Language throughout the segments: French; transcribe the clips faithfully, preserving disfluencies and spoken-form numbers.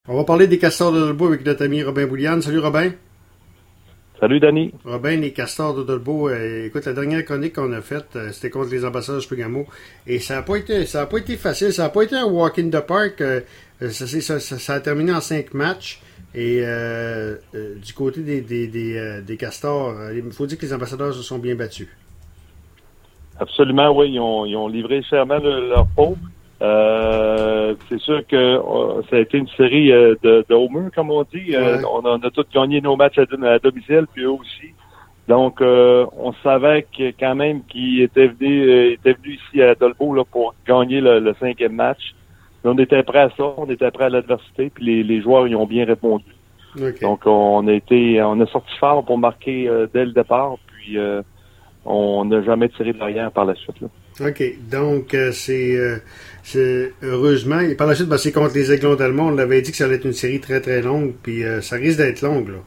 On va parler des castors de Dolbeau avec notre ami Robin Bouliane. Salut Robin. Salut Danny. Robin, les castors de Dolbeau, euh, écoute, la dernière chronique qu'on a faite, euh, c'était contre les ambassadeurs Spigamo. Et ça n'a pas été ça a pas été facile, ça n'a pas été un walk in the park. Euh, ça, ça, ça, ça a terminé en cinq matchs. Et euh, euh, du côté des, des, des, euh, des castors, il faut dire que les ambassadeurs se sont bien battus. Absolument, oui, ils ont, ils ont livré chèrement le, leur peau. Euh, c'est sûr que euh, ça a été une série euh, de, de home run, comme on dit. Euh, Ouais. on, a, on a tous gagné nos matchs à, à domicile, puis eux aussi. Donc, euh, on savait que quand même qu'ils étaient venus, euh, étaient venus ici à Dolbeau là, pour gagner le, le cinquième match. Mais on était prêts à ça, on était prêts à l'adversité, puis les, les joueurs y ont bien répondu. Okay. Donc, on a été, on a sorti fort pour marquer euh, dès le départ, puis euh, on n'a jamais tiré de l'arrière par la suite. Là. OK. Donc, euh, c'est, euh, c'est heureusement. Et par la suite, ben, c'est contre les Aiglons d'Allemand. On l'avait dit que ça allait être une série très, très longue. Puis euh, ça risque d'être longue, là.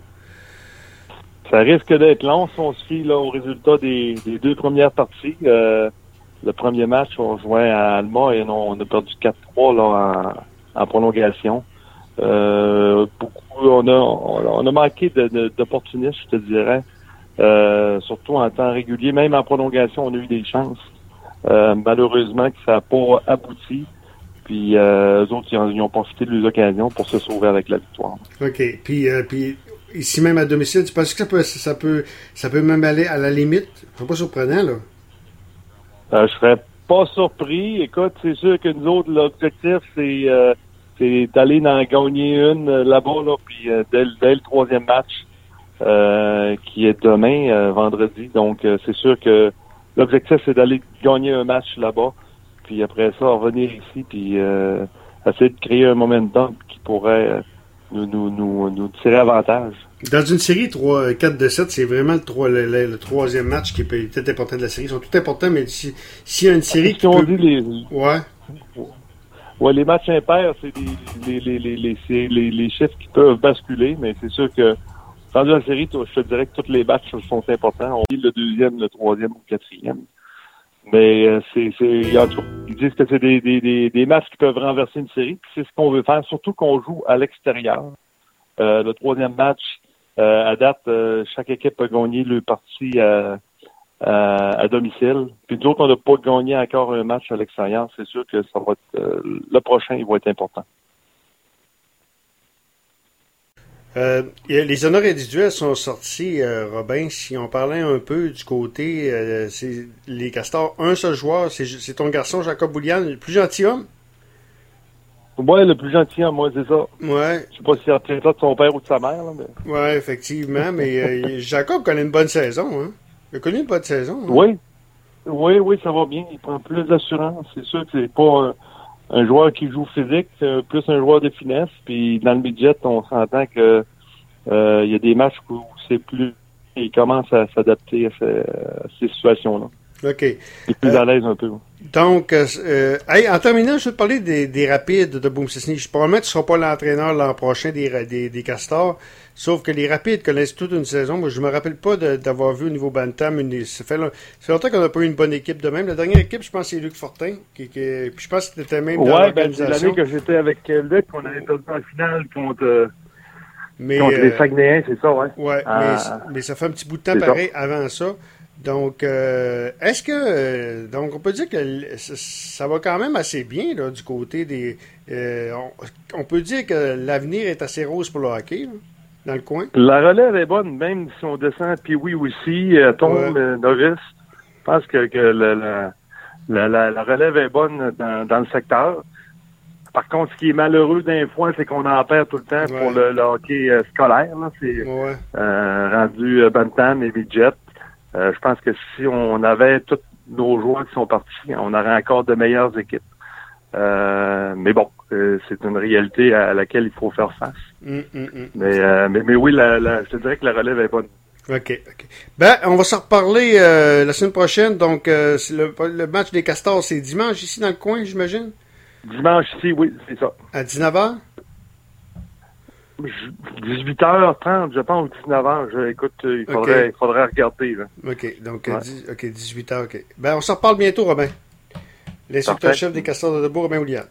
Ça risque d'être long si on se fie là, au résultat des, des deux premières parties. Euh, le premier match, on jouait à Alma et on, on a perdu quatre trois là, en, en prolongation. Euh, beaucoup, on a, on a manqué de, de, d'opportunistes, je te dirais. Euh, surtout en temps régulier. Même en prolongation, on a eu des chances. Euh, malheureusement que ça n'a pas abouti. Puis euh, eux autres, ils ont, ils ont profité de leurs occasions pour se sauver avec la victoire. OK. Puis, euh, puis ici même à domicile, tu penses que ça peut, ça peut, ça peut même aller à la limite? C'est pas surprenant, là. Euh, je serais pas surpris. Écoute, c'est sûr que nous autres, l'objectif, c'est, euh, c'est d'aller en gagner une euh, là-bas, là, puis euh, dès, dès le troisième match, euh, qui est demain, euh, vendredi. Donc, euh, c'est sûr que l'objectif, c'est d'aller gagner un match là-bas, puis après ça, revenir ici, puis euh, essayer de créer un momentum qui pourrait euh, nous, nous, nous, nous tirer avantage. Dans une série trois, quatre de sept, c'est vraiment le, trois, le, le, le troisième match qui peut être important de la série. Ils sont tous importants, mais si, s'il y a une série qui on peut... dit les... Ouais. Ouais, les matchs impairs, c'est des, les, les, les, les, les, les, les chiffres qui peuvent basculer, mais c'est sûr que rendu à la série, je te dirais que tous les matchs sont importants. On dit le deuxième, le troisième ou le quatrième. Mais euh, c'est, c'est, en tout cas, ils disent que c'est des, des, des, des matchs qui peuvent renverser une série. Puis c'est ce qu'on veut faire, surtout qu'on joue à l'extérieur. Euh, le troisième match, euh, à date, euh, chaque équipe a gagné le parti à, à, à domicile. Puis nous autres, on n'a pas gagné encore un match à l'extérieur. C'est sûr que ça va être euh, le prochain, il va être important. Euh, les honneurs individuels sont sortis, euh, Robin. Si on parlait un peu du côté, euh, c'est les castors, un seul joueur, c'est, c'est ton garçon Jacob Bouliane, le plus gentilhomme. Ouais, le plus gentil, moi, c'est ça. Ouais. Je sais pas si c'est ça de son père ou de sa mère, là, mais. Ouais, effectivement, mais euh, Jacob connaît une bonne saison, hein. Il a connu une bonne saison. Hein? Oui. Oui, oui, ça va bien. Il prend plus d'assurance. C'est sûr que c'est pas un, un joueur qui joue physique, c'est plus un joueur de finesse. Puis dans le midget, on s'entend que euh, il y a des matchs où c'est plus. Il commence à s'adapter à ces, à ces situations-là. OK. Il est plus euh, à l'aise un peu. Donc, euh, hey, en terminant, je vais te parler des, des rapides de Boom Cessny. Probablement que tu ne seras pas l'entraîneur l'an prochain des, des, des Castors, sauf que les rapides connaissent toute une saison. Moi, je me rappelle pas de, d'avoir vu au niveau Bantam. Une, ça, fait, ça fait longtemps qu'on n'a pas eu une bonne équipe de même. La dernière équipe, je pense, c'est Luc Fortin. Qui, qui, puis je pense que c'était même dans ouais, ben, c'est l'organisation. l'année que j'étais avec Luc, qu'on avait perdu en finale contre, mais, contre euh, les Saguenayens, c'est ça, ouais. Ouais, ah, mais, mais ça fait un petit bout de temps pareil ça. Avant ça. Donc, euh, est-ce que, euh, donc, on peut dire que ça va quand même assez bien là, du côté des. Euh, on, on peut dire que l'avenir est assez rose pour le hockey là, dans le coin. La relève est bonne, même si on descend. Puis oui aussi, euh, tombe ouais. Novice. Je pense que, que la, la, la, la, la relève est bonne dans, dans le secteur. Par contre, ce qui est malheureux d'un fois, c'est qu'on en perd tout le temps ouais. pour le, le hockey euh, scolaire. Là. C'est ouais. euh, rendu euh, Bantam et Midget. Euh, je pense que si on avait tous nos joueurs qui sont partis, on aurait encore de meilleures équipes. Euh, mais bon, euh, c'est une réalité à laquelle il faut faire face. Mm, mm, mm. Mais, euh, mais, mais oui, la, la, je te dirais que la relève est bonne. OK, OK. Ben, on va s'en reparler euh, la semaine prochaine. Donc, euh, c'est le, le match des Castors, c'est dimanche ici dans le coin, j'imagine? Dimanche ici, oui, c'est ça. À dix-neuf heures? dix-huit heures trente, je pense, dix-neuf heures. Je, écoute, il faudrait, okay. il faudrait regarder. Là. OK, donc ouais. dix, okay, dix-huit heures, OK. Ben, on s'en reparle bientôt, Robin. L'instructeur-chef des Castors de Dolbeau, Robin Bouliane.